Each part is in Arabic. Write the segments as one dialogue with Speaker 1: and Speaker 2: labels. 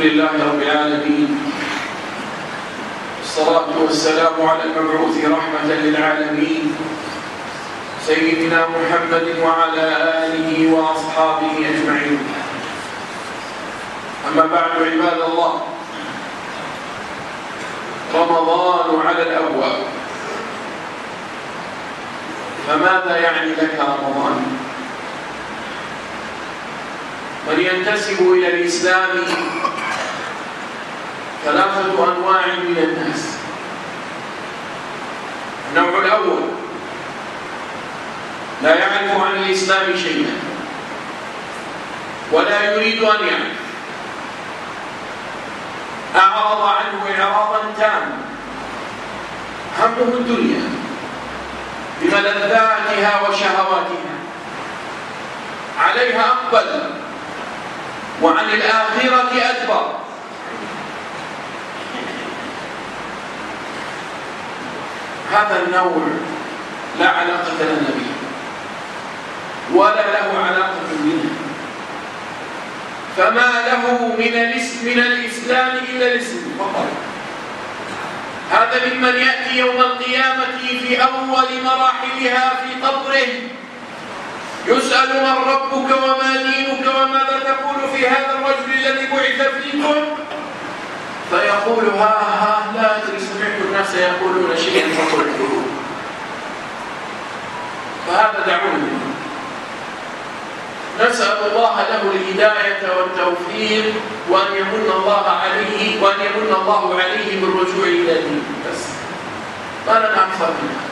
Speaker 1: لله رب العالمين، والصلاة والسلام على المبعوث رحمة للعالمين سيدنا محمد وعلى آله وأصحابه أجمعين. أما بعد، عباد الله، رمضان على الأبواب، فماذا يعني لك رمضان؟ من ينتسب إلى الإسلام ثلاثة أنواع من الناس. النوع الأول لا يعرف عن الإسلام شيئا ولا يريد أن يعرف، أعرض عنه إعراضا تاما، همه الدنيا بملذاتها وشهواتها، عليها أقبل وعن الآخرة أدبر. هذا النوع لا علاقة لنا به ولا له علاقة بنا، فما له من الإسلام إلا الاسم فقط. هذا ممن يأتي يوم القيامة في أول مراحلها في قبره يسأل من ربك وما دينك وماذا تقول في هذا الرجل الذي بعث فيكم، فيقول ها لا أدري، سمعت الناس يقولون شيئا فقلته. فهذا دعونا منه، نسأل الله له الهداية والتوفيق وأن يمن الله عليه بالرجوع إلى دينه، بس ما لنا أكثر منها.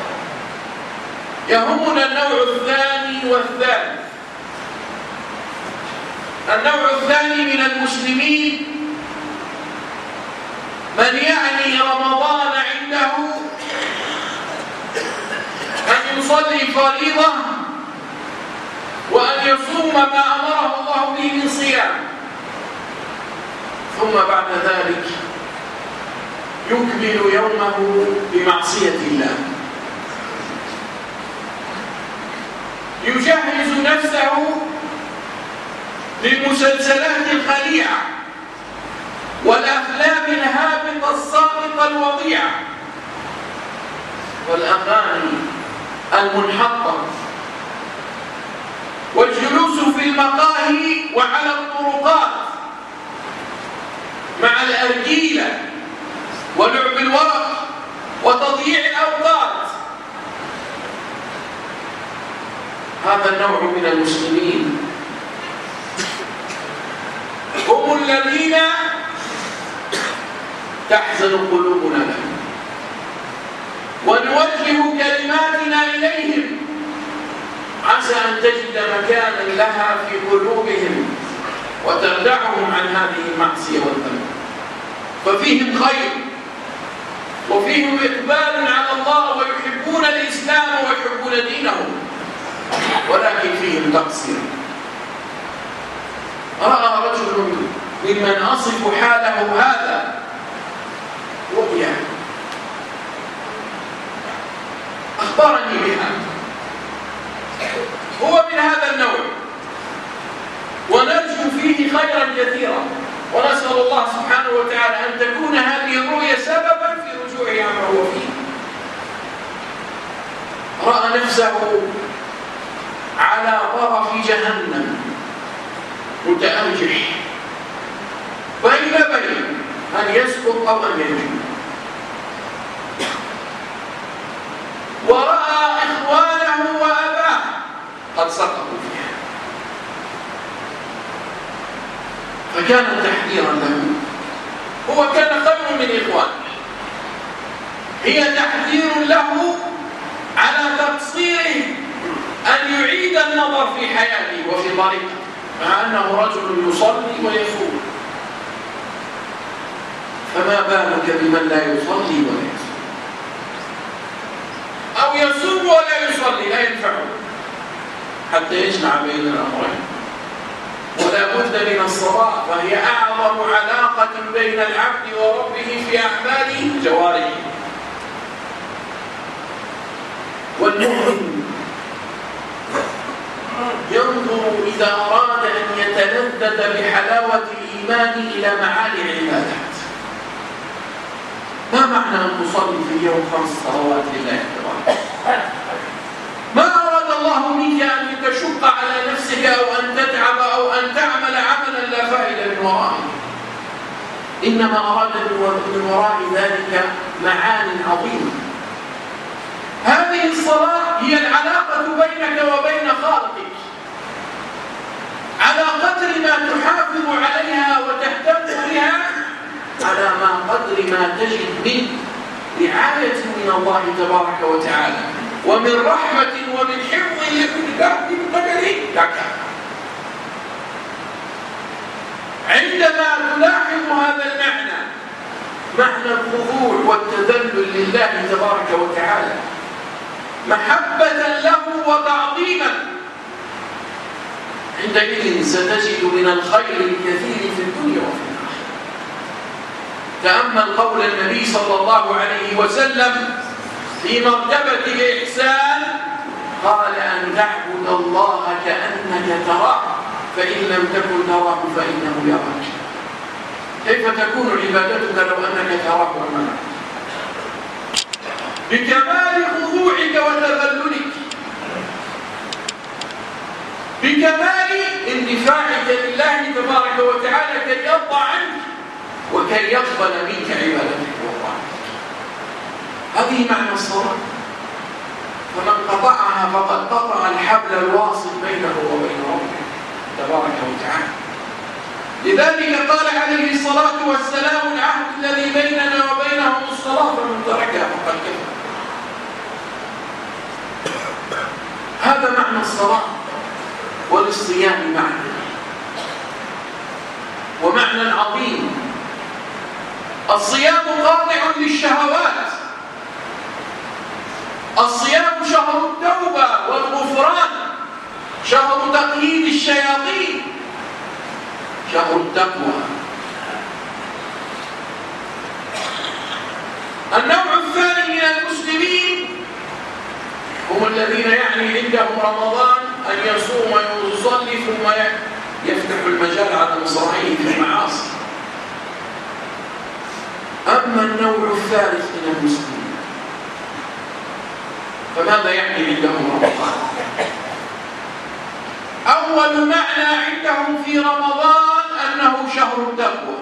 Speaker 1: يهمنا النوع الثاني والثالث. النوع الثاني من المسلمين من يعني رمضان عنده أن يصلي فريضة وأن يصوم ما أمره الله به من صيام، ثم بعد ذلك يكمل يومه بمعصية الله، يجهز نفسه للمسلسلات الخليعة والأفلام الهابطة الساقطة الوضيعة والأغاني المنحطة والجلوس في المقاهي وعلى الطرقات مع الأرجيلة ولعب الورق وتضييع الأوقات. هذا النوع من المسلمين هم الذين تحزن قلوبنا لهم ونوجه كلماتنا إليهم، عسى أن تجد مكانا لها في قلوبهم وتردعهم عن هذه المعصية والذنب، ففيهم خير وفيهم إقبال على الله ويحبون الإسلام ويحبون دينهم، ولكن فيهم تقصير. رأى رجل ممن أصف حاله هذا رؤيا أخبرني بها، هو من هذا النوع، ونرجو فيه خيرا كثيرا، ونسأل الله سبحانه وتعالى أن تكون هذه الرؤيا سببا في رجوعه عما هو فيه. رأى نفسه على طرف جهنم متأرجح بين أن يسقط أو أن ينجو، ورأى إخوانه وأباه قد سقطوا فيها، فكان تحذيرا له. هو كان خير من إخوانه، هي تحذير له على تقصيره أن يعيد النظر في حياته وفي طريقه، مع أنه رجل يصلي ويصوم، فما بالك بمن لا يصلي ولا يصوم، أو يصوم ولا يصلي، لا ينفعه حتى يجمع بين الأمرين. ولا بد من الصلاة، فهي أعظم علاقة بين العبد وربه في أعماله جوارحه. والمؤمن ينظر إذا أراد أن يتلذذ بحلاوة الإيمان إلى معالي العبادات. ما معنى أن تصلي في اليوم 5 صلوات لله تبارك؟ ما أراد الله منك أن تشق على نفسك أو أن تتعب أو أن تعمل عملا لا فائدة من ورائه، إنما أراد من وراء ذلك معان عظيمة. هذه الصلاة هي العلاقة بينك وبين خالقك، على قدر ما تحافظ عليها وتهتم بها، على ما قدر ما تجد من رعاية من الله تبارك وتعالى، ومن رحمة ومن حفظ لكل قدر لك. عندما تلاحظ هذا المعنى، معنى الخضوع والتذلل لله تبارك وتعالى، محبة له وتعظيما، عندئذ ستجد من الخير الكثير في الدنيا وفي الآخرة. تأمل قول النبي صلى الله عليه وسلم في مرتبة الإحسان، قال أن تعبد الله كأنك تراه فإن لم تكن تراه فإنه يراك. كيف تكون عبادتك لو أنك تراه أمامك؟ بكمال خضوعك وتذللك، بكمال اندفاعك لله تبارك وتعالى كي يرضى عنك وكي يقبل منك عبادتك وطاعتك. هذه معنى الصلاة. فمن قطعها فقد قطع الحبل الواصل بينه وبين ربه تبارك وتعالى. لذلك قال عليه الصلاة والسلام: العهد الذي بيننا وبينهم الصلاة فمن تركها فقد كفر. هذا معنى الصلاة. وللصيام معنى ومعنى عظيم. الصيام قاطع للشهوات. الصيام شهر التوبة والغفران، شهر تقييد الشياطين، شهر التقوى. النوع الثاني من المسلمين هم الذين عندهم رمضان أن يصوم ويصلي ثم يفتح المجال على مصراعيه في المعاصي. أما النوع الثالث من المسلمين فماذا عندهم رمضان؟ أول معنى عندهم في رمضان أنه شهر التقوى.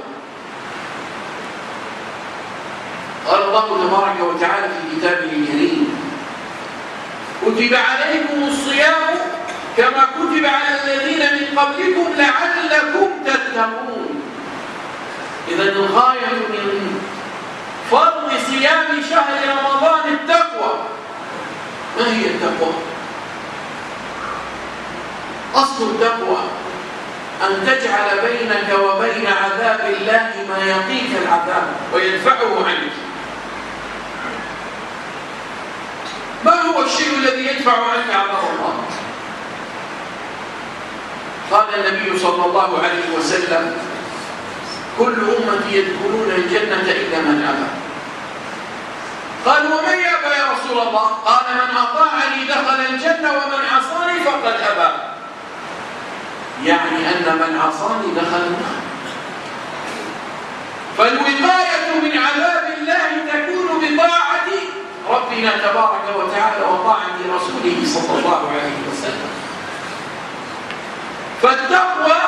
Speaker 1: قال الله تبارك وتعالى في كتابه الكريم: كتب عليكم الصيام كما كتب على الذين من قبلكم لعلكم تتقون. إذا الغاية من فرض صيام شهر رمضان التقوى. ما هي التقوى؟ أصل التقوى أن تجعل بينك وبين عذاب الله ما يقيك العذاب ويدفعه عنك. ما هو الشيء الذي يدفع عنك عذاب الله؟ قال النبي صلى الله عليه وسلم: كل أمتي يدخلون الجنة إلا من أبى. قال: ومن يأبى يا رسول الله؟ قال: من أطاعني دخل الجنة ومن عصاني فقد أبى. يعني أن من عصاني دخل النار. فالوقاية من عذاب الله تكون بطاعة ربنا تبارك وتعالى وطاعة رسوله صلى الله عليه وسلم. فالتقوى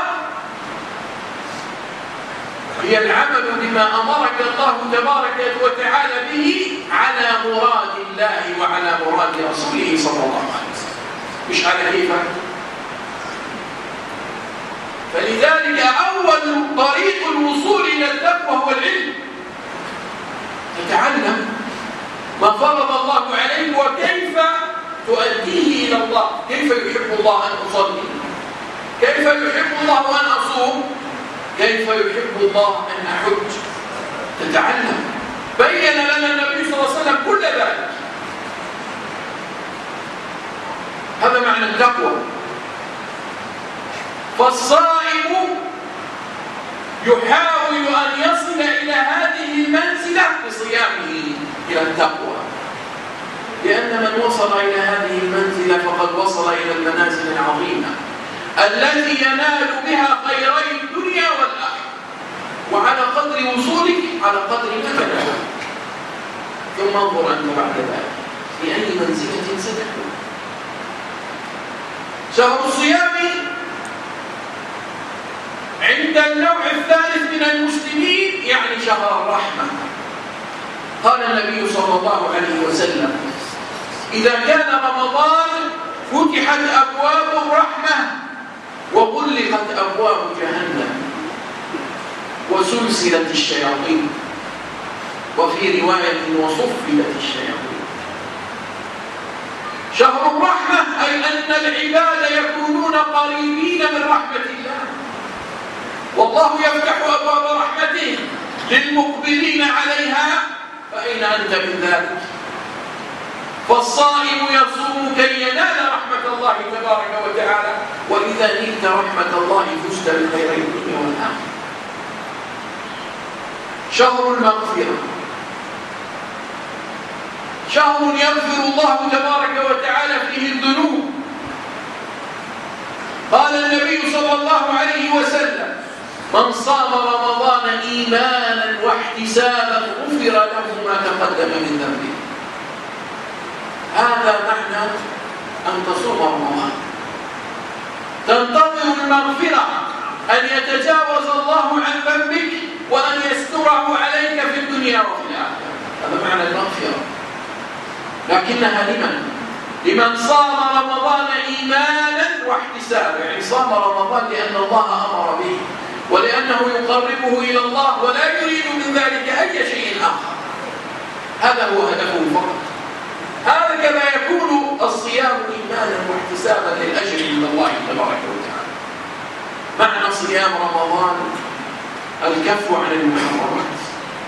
Speaker 1: هي العمل بما أمرك الله تبارك وتعالى به على مراد الله وعلى مراد رسوله صلى الله عليه وسلم، مش على كيفك. فلذلك أول طريق الوصول إلى التقوى هو العلم. تتعلم ما فرض الله عليك وكيف تؤديه إلى الله. كيف يحب الله أن أصلي؟ كيف يحب الله أن أصوم؟ كيف يحب الله أن أحج؟ تتعلم. بين لنا النبي صلى الله عليه وسلم كل ذلك. هذا معنى التقوى. فالصائم يحاول أن يصل إلى هذه المنزلة بصيامه إلى التقوى، لأن من وصل إلى هذه المنزلة فقد وصل إلى المنازل العظيمة التي ينال بها خيري الدنيا والآخرة، وعلى قدر وصولك على قدر ما تنال. ثم انظر أنت بعد ذلك في أي منزلة ستكون. شهر الصيام عند النوع الثالث من المسلمين يعني شهر الرحمة. قال النبي صلى الله عليه وسلم: إذا كان رمضان فتحت أبواب الرحمة وغلقت أبواب جهنم وسلسلت الشياطين، وفي رواية وصفدت الشياطين. شهر الرحمة أي أن العباد يكونون قريبين من رحمة الله، والله يفتح أبواب رحمته للمقبلين عليها، فأين أنت من ذلك؟ فالصائم يصوم كي ينال رحمة الله تبارك وتعالى، وإذا نلت رحمة الله فزت بخيري الدنيا والآخرة. شهر المغفرة، شهر يغفر الله تبارك وتعالى فيه الذنوب. قال النبي صلى الله عليه وسلم: من صام رمضان إيمانا واحتسابا غفر له ما تقدم من ذنبه. هذا معنى أن تصوم رمضان، تنتظر المغفرة، أن يتجاوز الله عن ذنبك وأن يستره عليك في الدنيا وفي الآخرة. هذا معنى المغفرة. لكنها لمن صام رمضان إيمانا واحتسابا، يعني صام رمضان لأن الله أمر به ولأنه يقربه إلى الله ولا يريد من ذلك أي شيء آخر. هذا هو هدفه فقط. هذا كما يكون الصيام إيمانا واحتسابا للأجر من الله تبارك وتعالى. معنى صيام رمضان الكف عن المحرمات،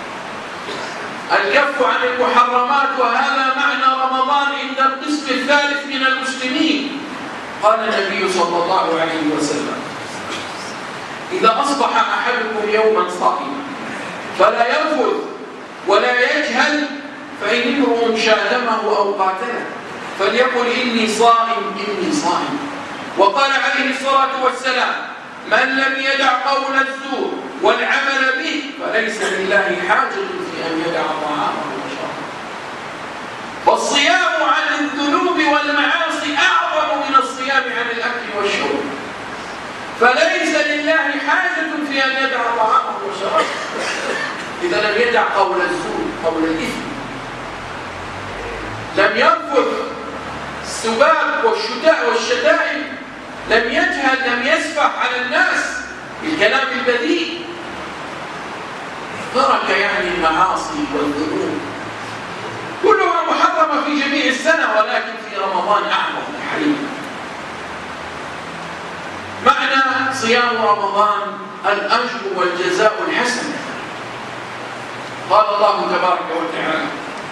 Speaker 1: الكف عن المحرمات، وهذا معنى رمضان عند القسم الثالث من المسلمين. قال النبي صلى الله عليه وسلم: إذا أصبح أحدكم يوما صائما فلا يرفث ولا يجهل، فإن امرؤ شاتمه أو قاتله فليقل إني صائم إني صائم. وقال عليه الصلاة والسلام: من لم يدع قول الزور والعمل به فليس لله حاجة في أن يدع طعامه وشرابه. فالصيام عن الذنوب والمعاصي أعظم من الصيام عن الأكل والشرب، فليس لله حاجة في أن يدع طعامه وشرابه. إذا لم يدع قول الزور قول الإثم، لم يرفض السباب والشتائم، لم يجهل، لم يسفح على الناس بالكلام البذيء، ترك يعني المعاصي والذنوب كلها محرمة في جميع السنة، ولكن في رمضان أعظم تحريما. معنى صيام رمضان الأجر والجزاء الحسن. قال الله تبارك وتعالى: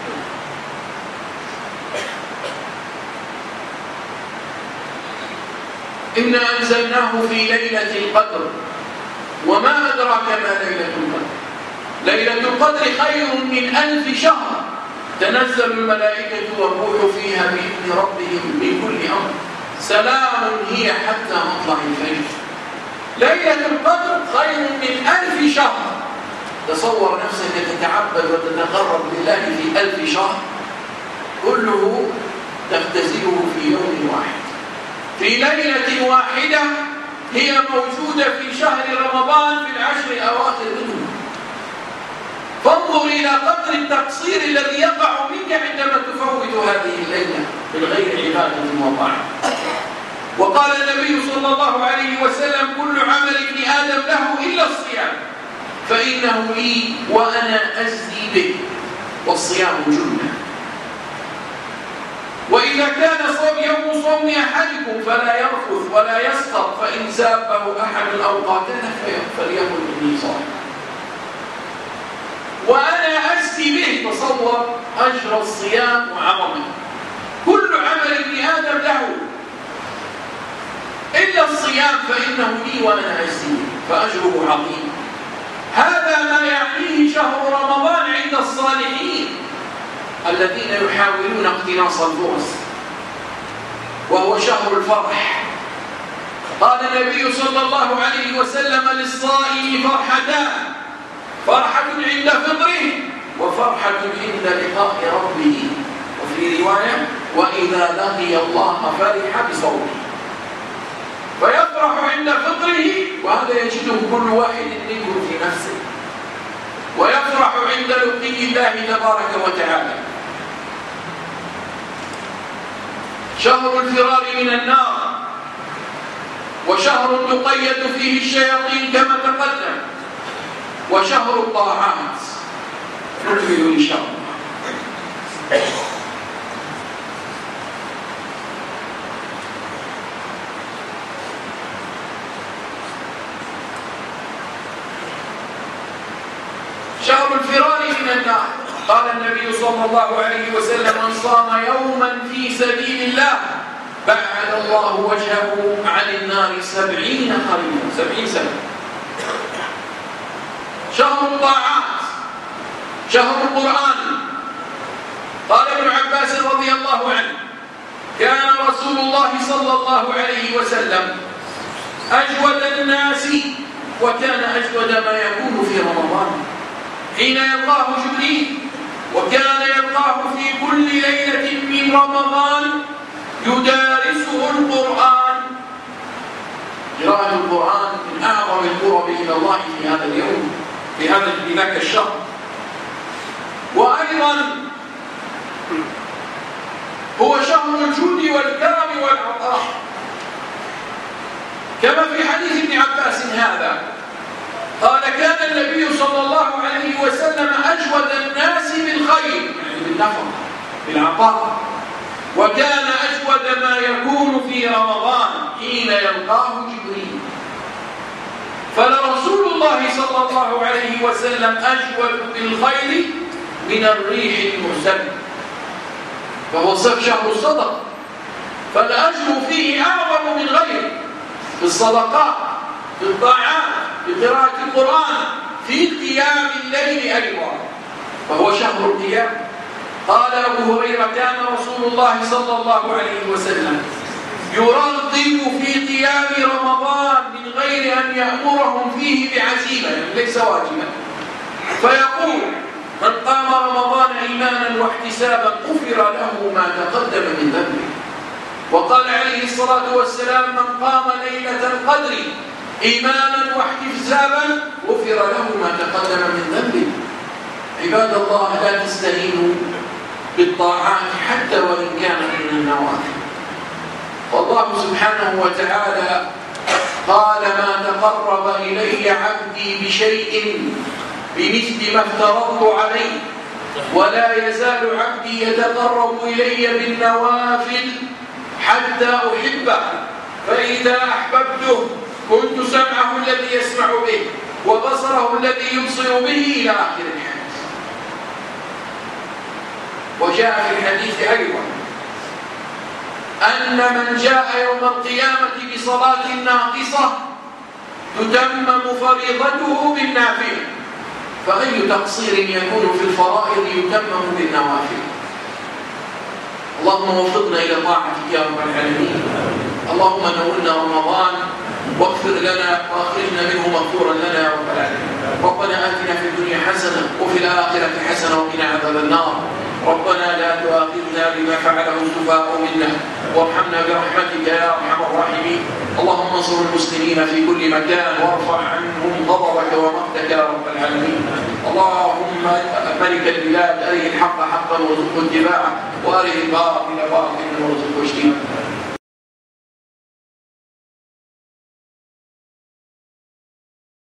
Speaker 1: إنا أنزلناه في ليلة القدر وما أدراك ما ليلة القدر. ليلة القدر خير من 1000 شهر، تنزل الملائكة والروح فيها بإذن ربهم من كل أمر، سلام هي حتى مطلع الفجر. ليلة القدر خير من 1000 شهر. تصور نفسك تتعبد وتتقرب لله في 1000 شهر كله تختزله في يوم واحد، في ليلة واحدة هي موجودة في شهر رمضان في العشر الأواخر منه. فانظر إلى قدر التقصير الذي يقع منك عندما تفوت هذه الليلة من غير عبادة وطاعة. وقال النبي صلى الله عليه وسلم: كل عمل ابن آدم له إلا الصيام فإنه لي وأنا أجزي به، والصيام جنة. وإذا كان يوم صوم أحدكم فلا يرفث ولا يسخط، فإن سابه أحد أو قاتله فليقل إني صائم وأنا أجزي به. تصور أجر الصيام وعظمه. كل عمل ابن آدم له إلا الصيام فإنه لي وأنا أجزي به، فأجره عظيم. هذا ما يعنيه شهر رمضان عند الصالحين الذين يحاولون اقتناص الفرص، وهو شهر الفرح، قال النبي صلى الله عليه وسلم للصائم فرحتان: فرحة عند فطره وفرحة عند لقاء ربه. وفي رواية: وإذا لقي الله فرح بصومه. فيفرح عند فطره، وهذا يجده كل واحد منكم في نفسه، ويفرح عند لقي الله تبارك وتعالى. شهر الفرار من النار، وشهر تقيد فيه الشياطين كما تقدم، وشهر الطاعات. نكمل إن شاء الله. شهر الفرار من النار. قال النبي صلى الله عليه وسلم: من صام يوما في سبيل الله بعد الله وجهه عن النار 70 خريفا، 70 سنة. شهر الطاعات، شهر القرآن. قال ابن عباس رضي الله عنه: كان رسول الله صلى الله عليه وسلم أجود الناس، وكان أجود ما يكون في رمضان حين يلقاه جبريل، وكان يلقاه في كل ليلة من رمضان يدارسه القرآن. قراءة القرآن من أعظم القرب إلى الله في هذا اليوم، في ذاك الشهر. وأيضا هو شهر الجود والكرم والعطاء، كما في حديث ابن عباس هذا قال: كان النبي صلى الله عليه وسلم أجود الناس بالخير، يعني بالنفقة، بالعطاء، وكان أجود ما يكون في رمضان حين يلقاه جبريل. فلرسول الله صلى الله عليه وسلم أجود بالخير من الريح المرسلة، فهو شهر الصدقة، فالأجر فيه أعظم من غيره، في الصدقات، في الطاعات، في قراءة القرآن، في قيام الليل أيضا، فهو شهر القيام. قال أبو هريرة: كان رسول الله صلى الله عليه وسلم يرغب في قيام رمضان من غير أن يأمرهم فيه بعزيمة، يعني ليس واجبا، فيقول: من قام رمضان إيمانا واحتسابا غفر له ما تقدم من ذنبه. وقال عليه الصلاة والسلام: من قام ليلة القدر إيمانا واحتسابا غفر له ما تقدم من ذنبه. عباد الله، لا تستهينوا بالطاعات حتى وإن كانت من النوافل. والله سبحانه وتعالى قال: ما تقرب إلي عبدي بشيء بمثل ما افترضت عليه، ولا يزال عبدي يتقرب إلي بالنوافل حتى أحبه، فإذا أحببته كنت سمعه الذي يسمع به، وبصره الذي يبصر به، إلى آخر الحديث. وجاء في الحديث أيضا أن من جاء يوم القيامة بصلاة ناقصة تتمم فريضته بالنافلة، فأي تقصير يكون في الفرائض يتمم بالنوافل. اللهم وفقنا إلى طاعتك يا رب العالمين. اللهم نولنا رمضان واغفر لنا وأخرجنا منه مغفورا لنا يا رب العالمين. ربنا آتنا في الدنيا حسنة وفي الآخرة حسنة وقنا عذاب النار. ربنا لا تؤاخذنا بما فعله السفهاء منا، وارحمنا برحمتك يا أرحم الراحمين. اللهم انصر المسلمين في كل مكان، وارفع عنهم غضبك ومقتك يا رب العالمين. اللهم ملك البلاد، أره الحق حقا وارزقه اتباعه، وأره الباطل باطلا وارزقه اجتنابه.